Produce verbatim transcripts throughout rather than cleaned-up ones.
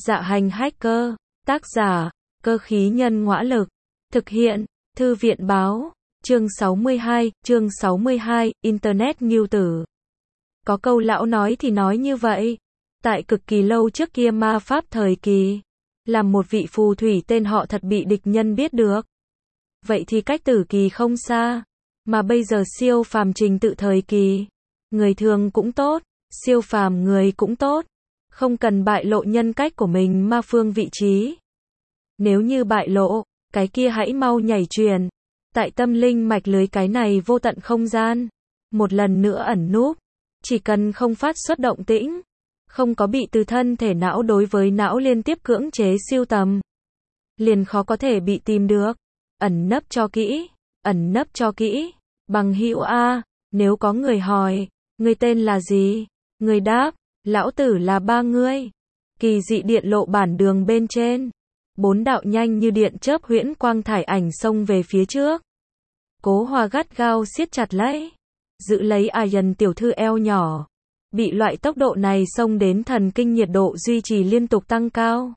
Dạ hành hacker, tác giả, cơ khí nhân ngõa lực, thực hiện, thư viện báo, chương sáu mươi hai, chương sáu mươi hai, Internet Ngưu Tử. Có câu lão nói thì nói như vậy, tại cực kỳ lâu trước kia ma pháp thời kỳ, làm một vị phù thủy tên họ thật bị địch nhân biết được. Vậy thì cách tử kỳ không xa, mà bây giờ siêu phàm trình tự thời kỳ, người thường cũng tốt, siêu phàm người cũng tốt, không cần bại lộ nhân cách của mình ma phương vị trí. Nếu như bại lộ, cái kia hãy mau nhảy truyền, tại tâm linh mạch lưới cái này vô tận không gian, một lần nữa ẩn núp, chỉ cần không phát xuất động tĩnh, không có bị từ thân thể não đối với não liên tiếp cưỡng chế siêu tầm, liền khó có thể bị tìm được. Ẩn nấp cho kỹ, ẩn nấp cho kỹ, bằng hữu a, nếu có người hỏi, ngươi tên là gì? Người đáp, lão tử là ba ngươi. Kỳ dị điện lộ bản đường bên trên, bốn đạo nhanh như điện chớp huyễn quang thải ảnh xông về phía trước. Cố Hòa gắt gao siết chặt lấy, giữ lấy Ayan tiểu thư eo nhỏ, bị loại tốc độ này xông đến thần kinh nhiệt độ duy trì liên tục tăng cao.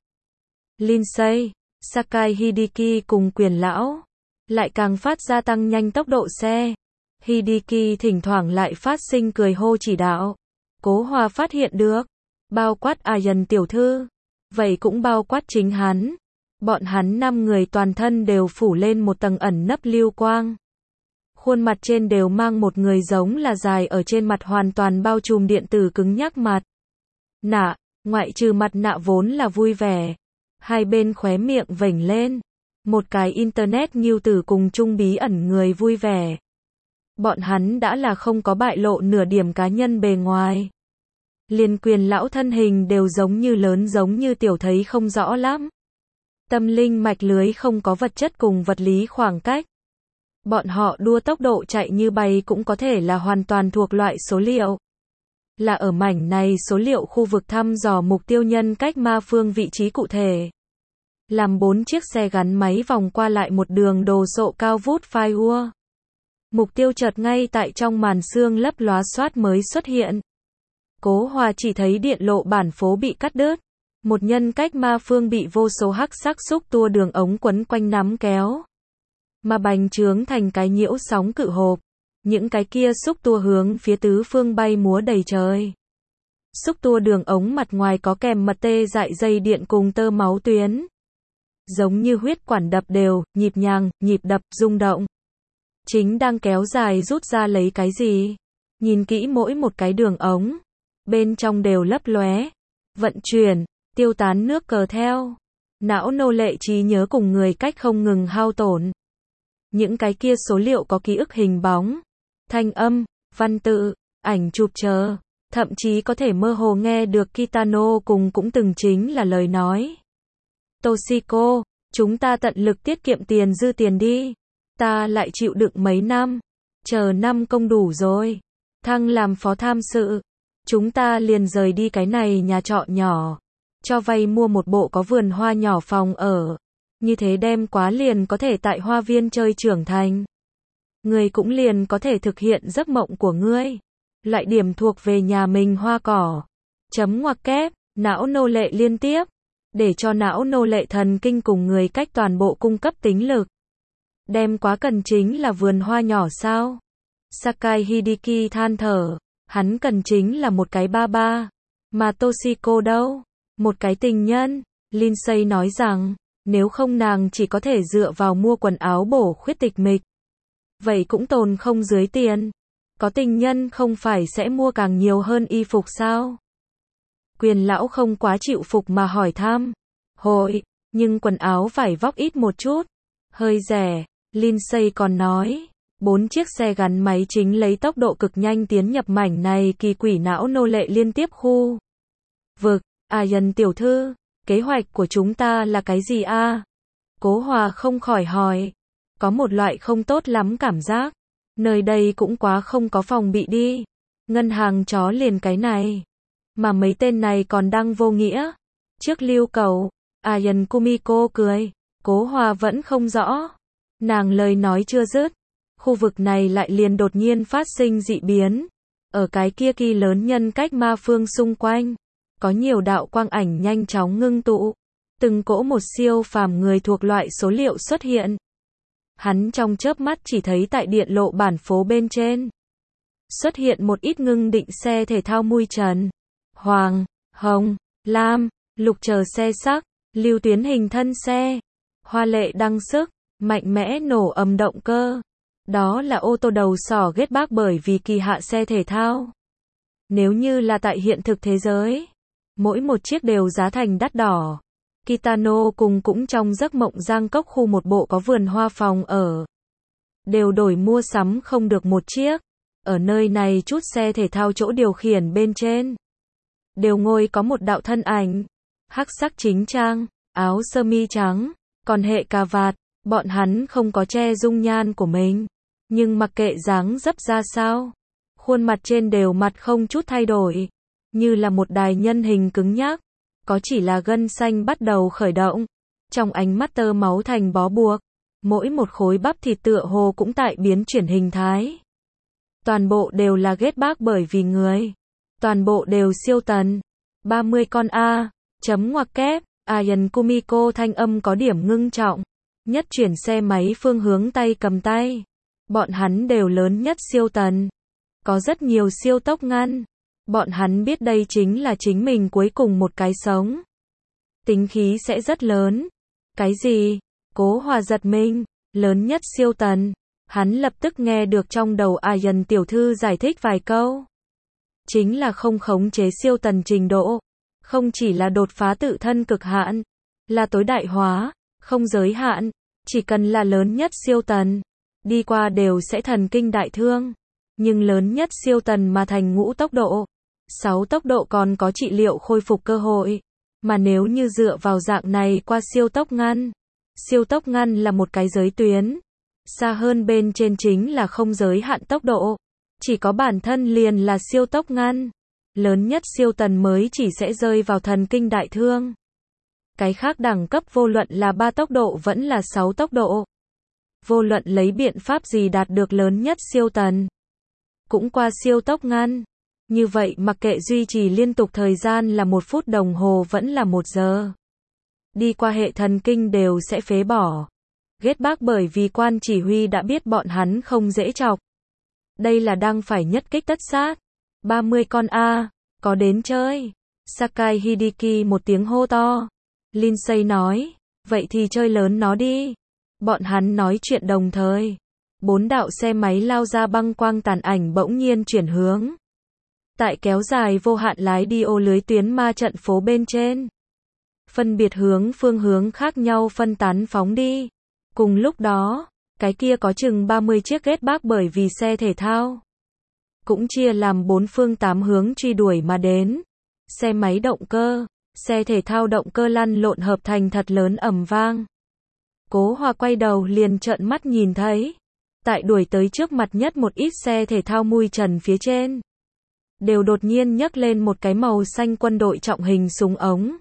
Lindsay, Sakai Hideki cùng quyền lão, lại càng phát ra tăng nhanh tốc độ xe. Hideki thỉnh thoảng lại phát sinh cười hô chỉ đạo. Cố Hòa phát hiện được, bao quát Ayan tiểu thư, vậy cũng bao quát chính hắn. Bọn hắn năm người toàn thân đều phủ lên một tầng ẩn nấp lưu quang. Khuôn mặt trên đều mang một người giống là dài ở trên mặt hoàn toàn bao trùm điện tử cứng nhắc mặt nạ, ngoại trừ mặt nạ vốn là vui vẻ. Hai bên khóe miệng vểnh lên, một cái Internet Ngưu Tử cùng chung bí ẩn người vui vẻ. Bọn hắn đã là không có bại lộ nửa điểm cá nhân bề ngoài. Liền quyền lão thân hình đều giống như lớn giống như tiểu thấy không rõ lắm. Tâm linh mạch lưới không có vật chất cùng vật lý khoảng cách. Bọn họ đua tốc độ chạy như bay cũng có thể là hoàn toàn thuộc loại số liệu. Là ở mảnh này số liệu khu vực thăm dò mục tiêu nhân cách ma phương vị trí cụ thể. Làm bốn chiếc xe gắn máy vòng qua lại một đường đồ sộ cao vút firewall. Mục tiêu chợt ngay tại trong màn sương lấp lóa xoát mới xuất hiện. Cố Hòa chỉ thấy điện lộ bản phố bị cắt đứt. Một nhân cách ma phương bị vô số hắc sắc xúc tua đường ống quấn quanh nắm kéo. Mà bành trướng thành cái nhiễu sóng cự hộp. Những cái kia xúc tua hướng phía tứ phương bay múa đầy trời. Xúc tua đường ống mặt ngoài có kèm mật tê dại dây điện cùng tơ máu tuyến. Giống như huyết quản đập đều, nhịp nhàng, nhịp đập, rung động. Chính đang kéo dài rút ra lấy cái gì? Nhìn kỹ mỗi một cái đường ống. Bên trong đều lấp lóe. Vận chuyển, tiêu tán nước cờ theo. Não nô lệ trí nhớ cùng người cách không ngừng hao tổn. Những cái kia số liệu có ký ức hình bóng, thanh âm, văn tự, ảnh chụp chờ, thậm chí có thể mơ hồ nghe được Kitano cùng cũng từng chính là lời nói. Toshiko, chúng ta tận lực tiết kiệm tiền dư tiền đi. Ta lại chịu đựng mấy năm. Chờ năm công đủ rồi. Thăng làm phó tham sự. Chúng ta liền rời đi cái này nhà trọ nhỏ. Cho vay mua một bộ có vườn hoa nhỏ phòng ở. Như thế đem quá liền có thể tại hoa viên chơi trưởng thành. Ngươi cũng liền có thể thực hiện giấc mộng của ngươi. Loại điểm thuộc về nhà mình hoa cỏ. Chấm ngoặc kép, não nô lệ liên tiếp. Để cho não nô lệ thần kinh cùng người cách toàn bộ cung cấp tính lực. Đem quá cần chính là vườn hoa nhỏ sao? Sakai Hideki than thở. Hắn cần chính là một cái ba ba. Mà Toshiko đâu? Một cái tình nhân. Lindsay nói rằng, nếu không nàng chỉ có thể dựa vào mua quần áo bổ khuyết tịch mịch. Vậy cũng tồn không dưới tiền. Có tình nhân không phải sẽ mua càng nhiều hơn y phục sao? Quyền lão không quá chịu phục mà hỏi thăm. Hội, nhưng quần áo vải vóc ít một chút. Hơi rẻ, Lindsay còn nói. Bốn chiếc xe gắn máy chính lấy tốc độ cực nhanh tiến nhập mảnh này kỳ quỷ não nô lệ liên tiếp khu vực. Ayan tiểu thư, kế hoạch của chúng ta là cái gì a? Cố Hòa không khỏi hỏi. Có một loại không tốt lắm cảm giác. Nơi đây cũng quá không có phòng bị đi. Ngân hàng chó liền cái này. Mà mấy tên này còn đang vô nghĩa. Trước lưu cầu, Ayan Kumiko cười. Cố Hòa vẫn không rõ. Nàng lời nói chưa dứt. Khu vực này lại liền đột nhiên phát sinh dị biến. Ở cái kia kỳ lớn nhân cách ma phương xung quanh. Có nhiều đạo quang ảnh nhanh chóng ngưng tụ. Từng cỗ một siêu phàm người thuộc loại số liệu xuất hiện. Hắn trong chớp mắt chỉ thấy tại điện lộ bản phố bên trên. Xuất hiện một ít ngưng định xe thể thao mui trần. Hoàng, hồng, lam, lục chờ xe sắc, lưu tuyến hình thân xe. Hoa lệ đăng sức, mạnh mẽ nổ ầm động cơ. Đó là ô tô đầu sỏ ghét bác bởi vì kỳ hạ xe thể thao. Nếu như là tại hiện thực thế giới, mỗi một chiếc đều giá thành đắt đỏ. Kitano cùng cũng trong giấc mộng Giang Cốc khu một bộ có vườn hoa phòng ở. Đều đổi mua sắm không được một chiếc. Ở nơi này chút xe thể thao chỗ điều khiển bên trên. Đều ngồi có một đạo thân ảnh. Hắc sắc chính trang, áo sơ mi trắng, còn hệ cà vạt, bọn hắn không có che dung nhan của mình. Nhưng mặc kệ dáng dấp ra sao, khuôn mặt trên đều mặt không chút thay đổi. Như là một đài nhân hình cứng nhắc. Có chỉ là gân xanh bắt đầu khởi động. Trong ánh mắt tơ máu thành bó buộc. Mỗi một khối bắp thịt tựa hồ cũng tại biến chuyển hình thái. Toàn bộ đều là ghét bác bởi vì người. Toàn bộ đều siêu tần. ba mươi con A. Chấm ngoặc kép. Ayan Kumiko thanh âm có điểm ngưng trọng. Nhất chuyển xe máy phương hướng tay cầm tay. Bọn hắn đều lớn nhất siêu tần. Có rất nhiều siêu tốc ngăn. Bọn hắn biết đây chính là chính mình cuối cùng một cái sống. Tính khí sẽ rất lớn. Cái gì? Cố Hòa giật mình. Lớn nhất siêu tần. Hắn lập tức nghe được trong đầu Ayan tiểu thư giải thích vài câu. Chính là không khống chế siêu tần trình độ. Không chỉ là đột phá tự thân cực hạn. Là tối đại hóa. Không giới hạn. Chỉ cần là lớn nhất siêu tần. Đi qua đều sẽ thần kinh đại thương. Nhưng lớn nhất siêu tần mà thành ngũ tốc độ. Sáu tốc độ còn có trị liệu khôi phục cơ hội. Mà nếu như dựa vào dạng này qua siêu tốc ngăn. Siêu tốc ngăn là một cái giới tuyến. Xa hơn bên trên chính là không giới hạn tốc độ. Chỉ có bản thân liền là siêu tốc ngăn. Lớn nhất siêu tần mới chỉ sẽ rơi vào thần kinh đại thương. Cái khác đẳng cấp vô luận là ba tốc độ vẫn là sáu tốc độ. Vô luận lấy biện pháp gì đạt được lớn nhất siêu tần. Cũng qua siêu tốc ngăn. Như vậy mặc kệ duy trì liên tục thời gian là một phút đồng hồ vẫn là một giờ. Đi qua hệ thần kinh đều sẽ phế bỏ. Ghét bác bởi vì quan chỉ huy đã biết bọn hắn không dễ chọc. Đây là đang phải nhất kích tất sát. ba mươi con A, có đến chơi. Sakai Hideki một tiếng hô to. Lindsay nói, vậy thì chơi lớn nó đi. Bọn hắn nói chuyện đồng thời. Bốn đạo xe máy lao ra băng quang tàn ảnh bỗng nhiên chuyển hướng. Tại kéo dài vô hạn lái đi ô lưới tuyến ma trận phố bên trên. Phân biệt hướng phương hướng khác nhau phân tán phóng đi. Cùng lúc đó, cái kia có chừng ba mươi chiếc ghét bác bởi vì xe thể thao. Cũng chia làm bốn phương tám hướng truy đuổi mà đến. Xe máy động cơ, xe thể thao động cơ lăn lộn hợp thành thật lớn ầm vang. Cố Hòa quay đầu liền trợn mắt nhìn thấy. Tại đuổi tới trước mặt nhất một ít xe thể thao mui trần phía trên. Đều đột nhiên nhấc lên một cái màu xanh quân đội trọng hình súng ống.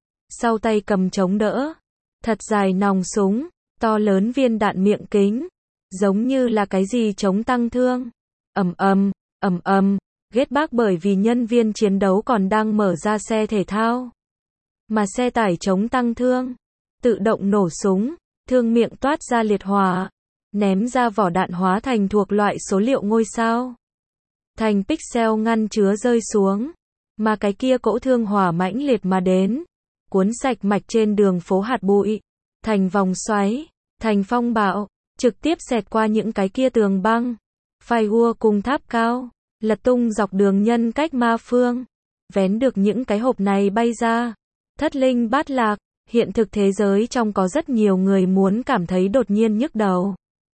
Sau tay cầm chống đỡ. Thật dài nòng súng, to lớn viên đạn miệng kính. Giống như là cái gì chống tăng thương. Ầm ầm, ầm ầm, ghét bác bởi vì nhân viên chiến đấu còn đang mở ra xe thể thao. Mà xe tải chống tăng thương. Tự động nổ súng, thương miệng toát ra liệt hỏa. Ném ra vỏ đạn hóa thành thuộc loại số liệu ngôi sao. Thành pixel ngăn chứa rơi xuống. Mà cái kia cỗ thương hỏa mãnh liệt mà đến. Cuốn sạch mạch trên đường phố hạt bụi. Thành vòng xoáy. Thành phong bạo. Trực tiếp xẹt qua những cái kia tường băng. Firewall cùng tháp cao. Lật tung dọc đường nhân cách ma phương. Vén được những cái hộp này bay ra. Thất linh bát lạc. Hiện thực thế giới trong có rất nhiều người muốn cảm thấy đột nhiên nhức đầu.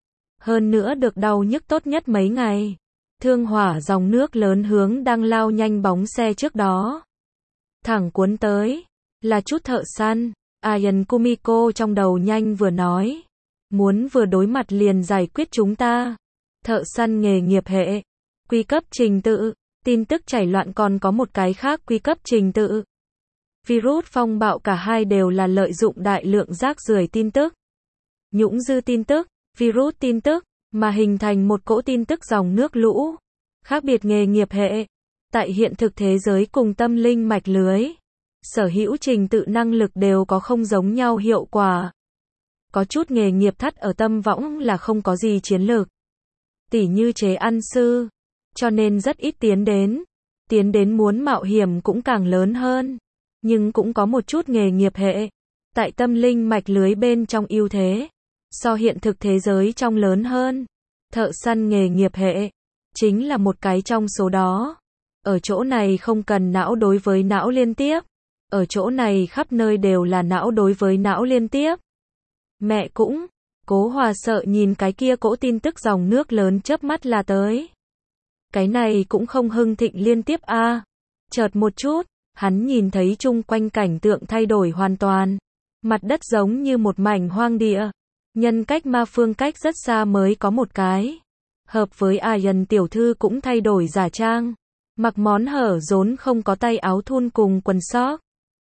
Hơn nữa được đau nhức tốt nhất mấy ngày. Thương hỏa dòng nước lớn hướng đang lao nhanh bóng xe trước đó. Thẳng cuốn tới. Là chút thợ săn. Ayan Kumiko trong đầu nhanh vừa nói. Muốn vừa đối mặt liền giải quyết chúng ta. Thợ săn nghề nghiệp hệ. Quy cấp trình tự. Tin tức chảy loạn còn có một cái khác quy cấp trình tự. Virus phong bạo cả hai đều là lợi dụng đại lượng rác rưởi tin tức. Nhũng dư tin tức, virus tin tức, mà hình thành một cỗ tin tức dòng nước lũ. Khác biệt nghề nghiệp hệ. Tại hiện thực thế giới cùng tâm linh mạch lưới, sở hữu trình tự năng lực đều có không giống nhau hiệu quả. Có chút nghề nghiệp thắt ở tâm võng là không có gì chiến lược. Tỉ như chế ăn sư, cho nên rất ít tiến đến. Tiến đến muốn mạo hiểm cũng càng lớn hơn. Nhưng cũng có một chút nghề nghiệp hệ. Tại tâm linh mạch lưới bên trong ưu thế. So hiện thực thế giới trong lớn hơn. Thợ săn nghề nghiệp hệ. Chính là một cái trong số đó. Ở chỗ này không cần não đối với não liên tiếp. Ở chỗ này khắp nơi đều là não đối với não liên tiếp. Mẹ cũng, Cố Hòa sợ nhìn cái kia cỗ tin tức dòng nước lớn chớp mắt là tới. Cái này cũng không hưng thịnh liên tiếp a. À. Chợt một chút, hắn nhìn thấy chung quanh cảnh tượng thay đổi hoàn toàn. Mặt đất giống như một mảnh hoang địa. Nhân cách ma phương cách rất xa mới có một cái. Hợp với Aryan tiểu thư cũng thay đổi giả trang. Mặc món hở rốn không có tay áo thun cùng quần sóc.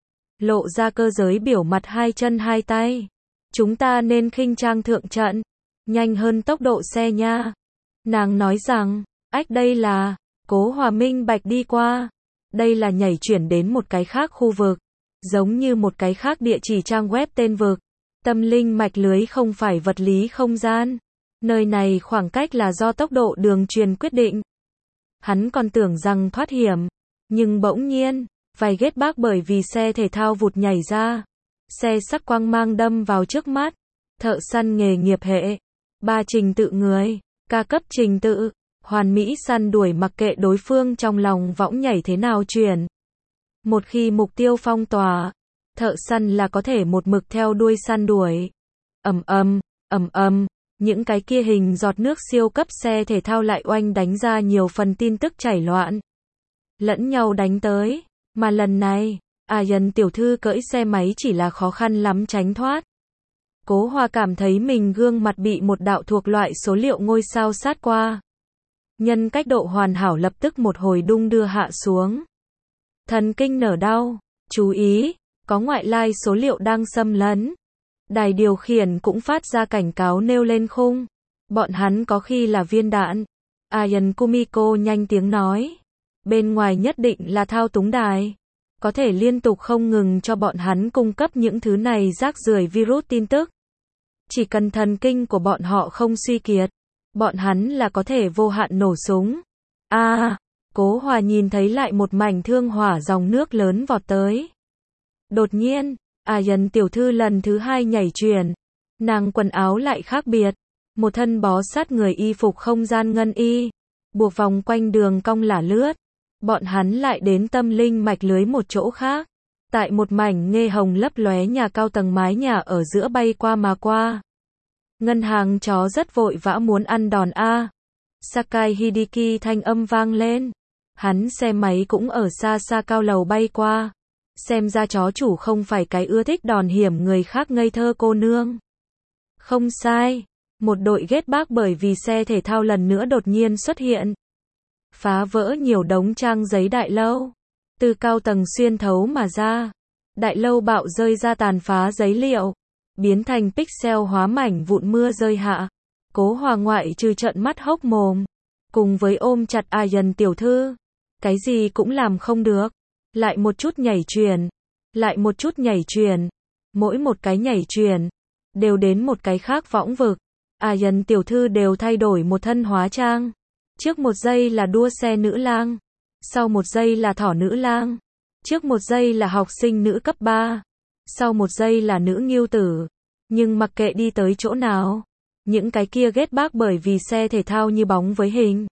Lộ ra cơ giới biểu mặt hai chân hai tay. Chúng ta nên khinh trang thượng trận. Nhanh hơn tốc độ xe nha. Nàng nói rằng, ách đây là, Cố Hòa minh bạch đi qua. Đây là nhảy chuyển đến một cái khác khu vực. Giống như một cái khác địa chỉ trang web tên vực. Tâm linh mạch lưới không phải vật lý không gian. Nơi này khoảng cách là do tốc độ đường truyền quyết định. Hắn còn tưởng rằng thoát hiểm. Nhưng bỗng nhiên, vài ghét bác bởi vì xe thể thao vụt nhảy ra. Xe sắc quang mang đâm vào trước mắt. Thợ săn nghề nghiệp hệ. Ba trình tự người. Ca cấp trình tự. Hoàn mỹ săn đuổi mặc kệ đối phương trong lòng võng nhảy thế nào chuyển. Một khi mục tiêu phong tỏa, thợ săn là có thể một mực theo đuôi săn đuổi. Ầm ầm, ầm ầm, những cái kia hình giọt nước siêu cấp xe thể thao lại oanh đánh ra nhiều phần tin tức chảy loạn. Lẫn nhau đánh tới, mà lần này, Aryan tiểu thư cưỡi xe máy chỉ là khó khăn lắm tránh thoát. Cố Hòa cảm thấy mình gương mặt bị một đạo thuộc loại số liệu ngôi sao sát qua. Nhân cách độ hoàn hảo lập tức một hồi đung đưa hạ xuống. Thần kinh nở đau, chú ý, có ngoại lai số liệu đang xâm lấn. Đài điều khiển cũng phát ra cảnh cáo nêu lên khung. Bọn hắn có khi là viên đạn. Aryan Kumiko nhanh tiếng nói. Bên ngoài nhất định là thao túng đài. Có thể liên tục không ngừng cho bọn hắn cung cấp những thứ này rác rưởi virus tin tức. Chỉ cần thần kinh của bọn họ không suy kiệt, bọn hắn là có thể vô hạn nổ súng. A, à, Cố Hòa nhìn thấy lại một mảnh thương hỏa dòng nước lớn vọt tới. Đột nhiên, Aryan tiểu thư lần thứ hai nhảy chuyển. Nàng quần áo lại khác biệt. Một thân bó sát người y phục không gian ngân y. Buộc vòng quanh đường cong lả lướt. Bọn hắn lại đến tâm linh mạch lưới một chỗ khác. Tại một mảnh nghe hồng lấp lóe nhà cao tầng mái nhà ở giữa bay qua mà qua. Ngân hàng chó rất vội vã muốn ăn đòn A. Sakai Hideki thanh âm vang lên. Hắn xe máy cũng ở xa xa cao lầu bay qua. Xem ra chó chủ không phải cái ưa thích đòn hiểm người khác ngây thơ cô nương. Không sai. Một đội ghét bác bởi vì xe thể thao lần nữa đột nhiên xuất hiện. Phá vỡ nhiều đống trang giấy đại lâu. Từ cao tầng xuyên thấu mà ra. Đại lâu bạo rơi ra tàn phá giấy liệu. Biến thành pixel hóa mảnh vụn mưa rơi hạ. Cố Hòa ngoại trừ trợn mắt hốc mồm. Cùng với ôm chặt Aryan tiểu thư. Cái gì cũng làm không được. Lại một chút nhảy chuyển. Lại một chút nhảy chuyển. Mỗi một cái nhảy chuyển. Đều đến một cái khác võng vực. Aryan tiểu thư đều thay đổi một thân hóa trang. Trước một giây là đua xe nữ lang. Sau một giây là thỏ nữ lang. Trước một giây là học sinh nữ cấp ba. Sau một giây là nữ nghiêu tử. Nhưng mặc kệ đi tới chỗ nào. Những cái kia ghét bác bởi vì xe thể thao như bóng với hình.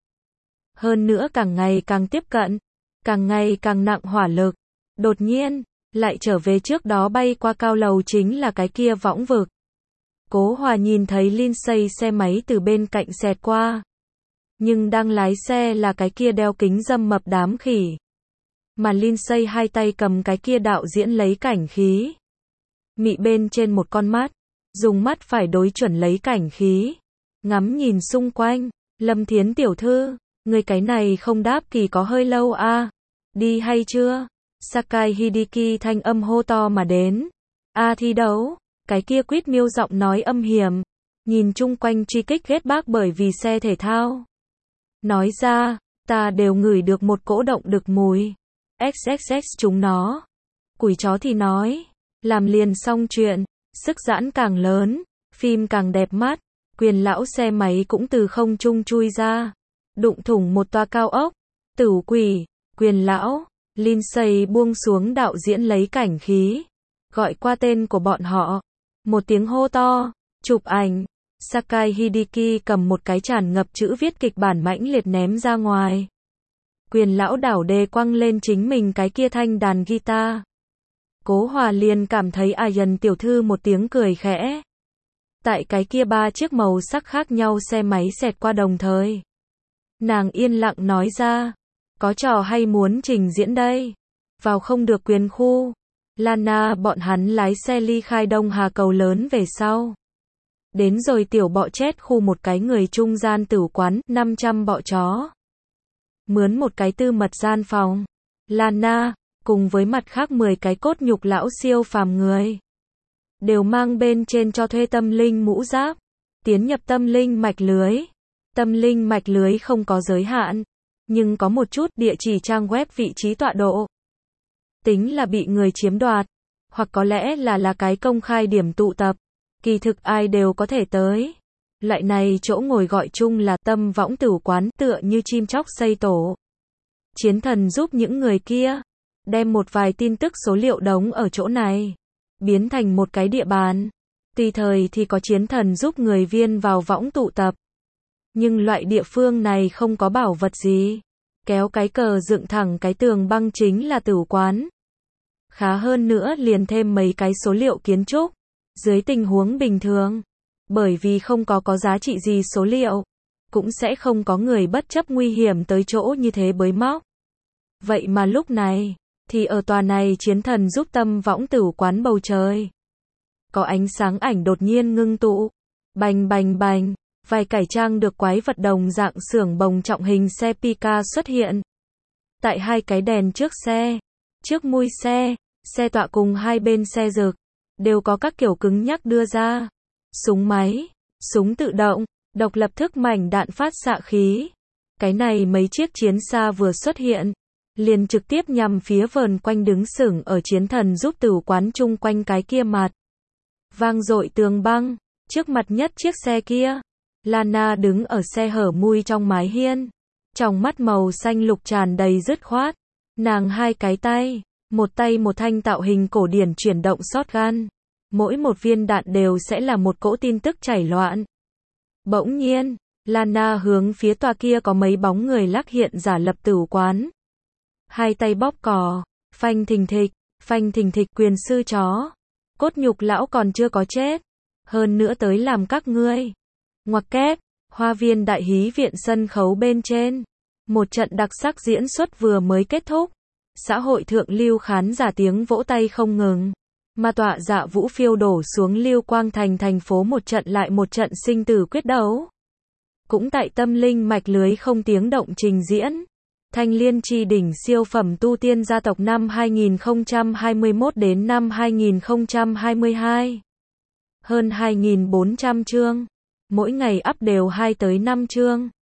Hơn nữa càng ngày càng tiếp cận. Càng ngày càng nặng hỏa lực. Đột nhiên, lại trở về trước đó bay qua cao lầu chính là cái kia võng vực. Cố Hòa nhìn thấy Lindsay xe máy từ bên cạnh xẹt qua. Nhưng đang lái xe là cái kia đeo kính râm mập đám khỉ. Mà Lindsay hai tay cầm cái kia đạo diễn lấy cảnh khí. Mị bên trên một con mắt. Dùng mắt phải đối chuẩn lấy cảnh khí. Ngắm nhìn xung quanh. Lâm Thiến tiểu thư. Người cái này không đáp kỳ có hơi lâu a. À. Đi hay chưa? Sakai Hideki thanh âm hô to mà đến. A à, thi đấu. Cái kia quýt miêu giọng nói âm hiểm. Nhìn chung quanh truy kích ghét bác bởi vì xe thể thao. Nói ra, Ta đều ngửi được một cỗ động đực mùi. ích ích ích chúng nó. Cùi chó thì nói. Làm liền xong chuyện. Sức giãn càng lớn. Phim càng đẹp mắt. Quyền lão xe máy cũng từ không trung chui ra. Đụng thủng một toa cao ốc. Tửu quỷ. Quyền lão. Lindsay buông xuống đạo diễn lấy cảnh khí. Gọi qua tên của bọn họ. Một tiếng hô to. Chụp ảnh. Sakai Hideki cầm một cái tràn ngập chữ viết kịch bản mãnh liệt ném ra ngoài. Quyền lão đảo đề quăng lên chính mình cái kia thanh đàn guitar. Cố Hòa liền cảm thấy Ayan tiểu thư một tiếng cười khẽ. Tại cái kia ba chiếc màu sắc khác nhau xe máy xẹt qua đồng thời. Nàng yên lặng nói ra. Có trò hay muốn trình diễn đây. Vào không được quyền khu. Lana bọn hắn lái xe ly khai Đông Hà cầu lớn về sau. Đến rồi tiểu bọ chết khu một cái người trung gian tửu quán, năm trăm bọ chó. Mướn một cái tư mật gian phòng. Lana, cùng với mặt khác mười cái cốt nhục lão siêu phàm người. Đều mang bên trên cho thuê tâm linh mũ giáp. Tiến nhập tâm linh mạch lưới. Tâm linh mạch lưới không có giới hạn. Nhưng có một chút địa chỉ trang web vị trí tọa độ. Tính là bị người chiếm đoạt. Hoặc có lẽ là là cái công khai điểm tụ tập. Kỳ thực ai đều có thể tới. Loại này chỗ ngồi gọi chung là tâm võng tửu quán, tựa như chim chóc xây tổ. Chiến thần giúp những người kia đem một vài tin tức số liệu đóng ở chỗ này, biến thành một cái địa bàn. Tùy thời thì có chiến thần giúp người viên vào võng tụ tập. Nhưng loại địa phương này không có bảo vật gì. Kéo cái cờ dựng thẳng cái tường băng chính là tửu quán. Khá hơn nữa liền thêm mấy cái số liệu kiến trúc. Dưới tình huống bình thường, bởi vì không có có giá trị gì số liệu, cũng sẽ không có người bất chấp nguy hiểm tới chỗ như thế bới móc. Vậy mà lúc này, thì ở tòa này chiến thần giúp tâm võng tửu quán bầu trời. Có ánh sáng ảnh đột nhiên ngưng tụ. Bành bành bành, vài cải trang được quái vật đồng dạng xưởng bồng trọng hình xe Pika xuất hiện. Tại hai cái đèn trước xe, trước mui xe, xe tọa cùng hai bên xe rực. Đều có các kiểu cứng nhắc đưa ra. Súng máy, súng tự động, độc lập thức mảnh đạn phát xạ khí. Cái này mấy chiếc chiến xa vừa xuất hiện, liền trực tiếp nhằm phía vờn quanh đứng sững ở chiến thần giúp tửu quán chung quanh cái kia mặt. Vang dội tường băng, trước mặt nhất chiếc xe kia. Lana đứng ở xe hở mui trong mái hiên. Trong mắt màu xanh lục tràn đầy dứt khoát. Nàng hai cái tay. Một tay một thanh tạo hình cổ điển chuyển động shotgun. Mỗi một viên đạn đều sẽ là một cỗ tin tức chảy loạn. Bỗng nhiên, Lana hướng phía tòa kia có mấy bóng người lắc hiện giả lập tửu quán. Hai tay bóp cò, phanh thình thịch, phanh thình thịch quyền sư chó. Cốt nhục lão còn chưa có chết. Hơn nữa tới làm các ngươi. Ngoặc kép, hoa viên đại hí viện sân khấu bên trên. Một trận đặc sắc diễn xuất vừa mới kết thúc. Xã hội thượng lưu khán giả tiếng vỗ tay không ngừng. Mà tọa dạ vũ phiêu đổ xuống Lưu Quang Thành thành phố một trận lại một trận sinh tử quyết đấu. Cũng tại tâm linh mạch lưới không tiếng động trình diễn. Thanh Liên Chi đỉnh siêu phẩm tu tiên gia tộc năm hai nghìn không trăm hai mươi mốt đến năm hai nghìn không trăm hai mươi hai. Hơn hai nghìn bốn trăm chương. Mỗi ngày up đều hai tới năm chương.